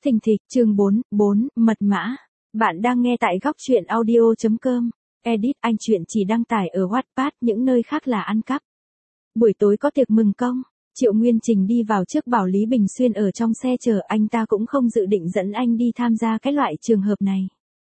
Thình thịch, chương 4, mật mã. Bạn đang nghe tại góc truyện audio.com. Edit anh truyện chỉ đăng tải ở Wattpad, những nơi khác là ăn cắp. Buổi tối có tiệc mừng công, Triệu Nguyên Trình đi vào trước bảo Lý Bình Xuyên ở trong xe chờ, anh ta cũng không dự định dẫn anh đi tham gia cái loại trường hợp này.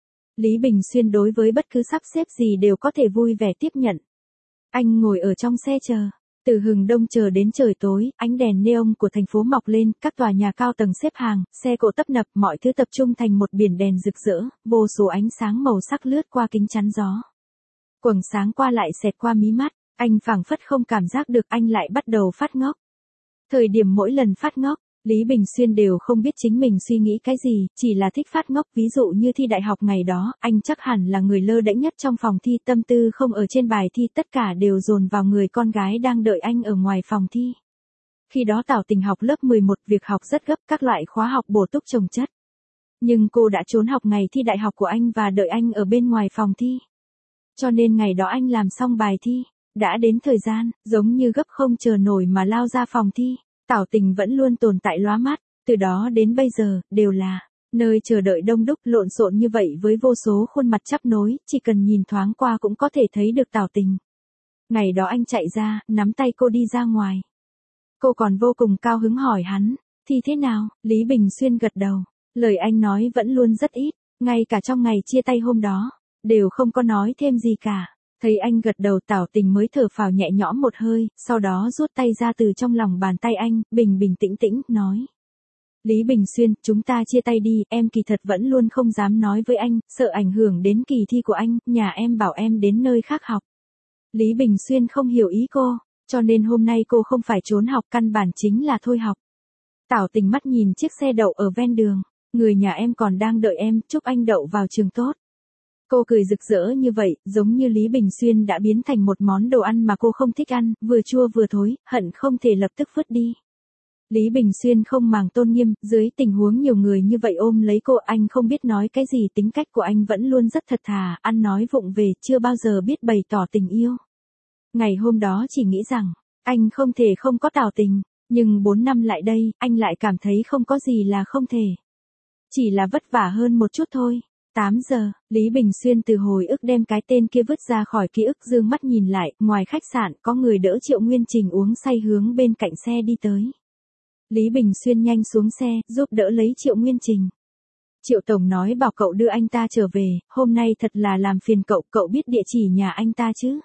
Lý Bình Xuyên đối với bất cứ sắp xếp gì đều có thể vui vẻ tiếp nhận. Anh ngồi ở trong xe chờ. Từ hừng đông chờ đến trời tối, ánh đèn neon của thành phố mọc lên, các tòa nhà cao tầng xếp hàng, xe cộ tấp nập, mọi thứ tập trung thành một biển đèn rực rỡ, vô số ánh sáng màu sắc lướt qua kính chắn gió. Quầng sáng qua lại xẹt qua mí mắt, anh phảng phất không cảm giác được anh lại bắt đầu phát ngốc. Thời điểm mỗi lần phát ngốc, Lý Bình Xuyên đều không biết chính mình suy nghĩ cái gì, chỉ là thích phát ngốc. Ví dụ như thi đại học ngày đó, anh chắc hẳn là người lơ đễnh nhất trong phòng thi, tâm tư không ở trên bài thi, tất cả đều dồn vào người con gái đang đợi anh ở ngoài phòng thi. Khi đó Tảo Tình học lớp 11, việc học rất gấp, các loại khóa học bổ túc chồng chất. Nhưng cô đã trốn học ngày thi đại học của anh và đợi anh ở bên ngoài phòng thi. Cho nên ngày đó anh làm xong bài thi, đã đến thời gian, giống như gấp không chờ nổi mà lao ra phòng thi. Tảo Tình vẫn luôn tồn tại lóa mắt, từ đó đến bây giờ, đều là nơi chờ đợi đông đúc, lộn xộn như vậy với vô số khuôn mặt chắp nối, chỉ cần nhìn thoáng qua cũng có thể thấy được Tảo Tình. Ngày đó anh chạy ra, nắm tay cô đi ra ngoài. Cô còn vô cùng cao hứng hỏi hắn, thì thế nào? Lý Bình Xuyên gật đầu, lời anh nói vẫn luôn rất ít, ngay cả trong ngày chia tay hôm đó, đều không có nói thêm gì cả. Thấy anh gật đầu, Tảo Tình mới thở phào nhẹ nhõm một hơi, sau đó rút tay ra từ trong lòng bàn tay anh, bình bình tĩnh tĩnh, nói. Lý Bình Xuyên, chúng ta chia tay đi, em kỳ thật vẫn luôn không dám nói với anh, sợ ảnh hưởng đến kỳ thi của anh, nhà em bảo em đến nơi khác học. Lý Bình Xuyên không hiểu ý cô, cho nên hôm nay cô không phải trốn học, căn bản chính là thôi học. Tảo Tình mắt nhìn chiếc xe đậu ở ven đường, người nhà em còn đang đợi em, chúc anh đậu vào trường tốt. Cô cười rực rỡ như vậy, giống như Lý Bình Xuyên đã biến thành một món đồ ăn mà cô không thích ăn, vừa chua vừa thối, hận không thể lập tức vứt đi. Lý Bình Xuyên không màng tôn nghiêm, dưới tình huống nhiều người như vậy ôm lấy cô, anh không biết nói cái gì, tính cách của anh vẫn luôn rất thật thà, ăn nói vụng về, chưa bao giờ biết bày tỏ tình yêu. Ngày hôm đó chỉ nghĩ rằng, anh không thể không có Tảo Tình, nhưng 4 năm lại đây, anh lại cảm thấy không có gì là không thể. Chỉ là vất vả hơn một chút thôi. 8 giờ, Lý Bình Xuyên từ hồi ức đem cái tên kia vứt ra khỏi ký ức, dương mắt nhìn lại, ngoài khách sạn, có người đỡ Triệu Nguyên Trình uống say hướng bên cạnh xe đi tới. Lý Bình Xuyên nhanh xuống xe, giúp đỡ lấy Triệu Nguyên Trình. Triệu Tổng nói bảo cậu đưa anh ta trở về, hôm nay thật là làm phiền cậu, cậu biết địa chỉ nhà anh ta chứ?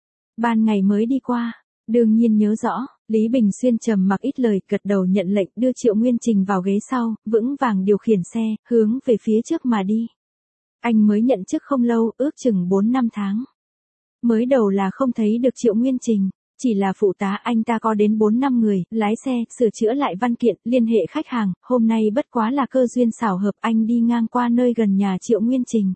Ban ngày mới đi qua, đương nhiên nhớ rõ. Lý Bình Xuyên trầm mặc ít lời, gật đầu nhận lệnh, đưa Triệu Nguyên Trình vào ghế sau, vững vàng điều khiển xe, hướng về phía trước mà đi. Anh mới nhận chức không lâu, ước chừng 4-5 tháng. Mới đầu là không thấy được Triệu Nguyên Trình, chỉ là phụ tá, anh ta có đến 4-5 người, lái xe, sửa chữa lại văn kiện, liên hệ khách hàng, hôm nay bất quá là cơ duyên xảo hợp, anh đi ngang qua nơi gần nhà Triệu Nguyên Trình.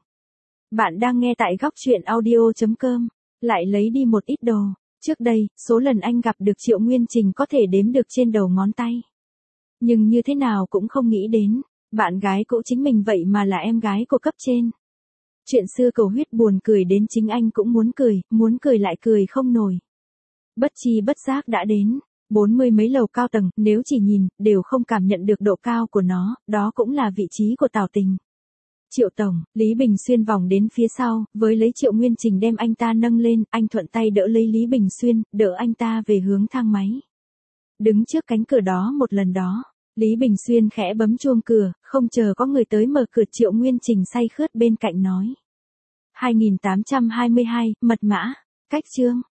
Bạn đang nghe tại góc truyện audio.com, lại lấy đi một ít đồ. Trước đây, số lần anh gặp được Triệu Nguyên Trình có thể đếm được trên đầu ngón tay. Nhưng như thế nào cũng không nghĩ đến, bạn gái cũ chính mình vậy mà là em gái của cấp trên. Chuyện xưa cầu huyết buồn cười đến chính anh cũng muốn cười lại cười không nổi. Bất chi bất giác đã đến 40 mấy lầu cao tầng, nếu chỉ nhìn, đều không cảm nhận được độ cao của nó, đó cũng là vị trí của Tảo Tình. Triệu Tổng, Lý Bình Xuyên vòng đến phía sau, với lấy Triệu Nguyên Trình đem anh ta nâng lên, anh thuận tay đỡ lấy Lý Bình Xuyên, đỡ anh ta về hướng thang máy. Đứng trước cánh cửa đó một lần đó, Lý Bình Xuyên khẽ bấm chuông cửa, không chờ có người tới mở cửa, Triệu Nguyên Trình say khướt bên cạnh nói. 2822, mật mã, cách chương.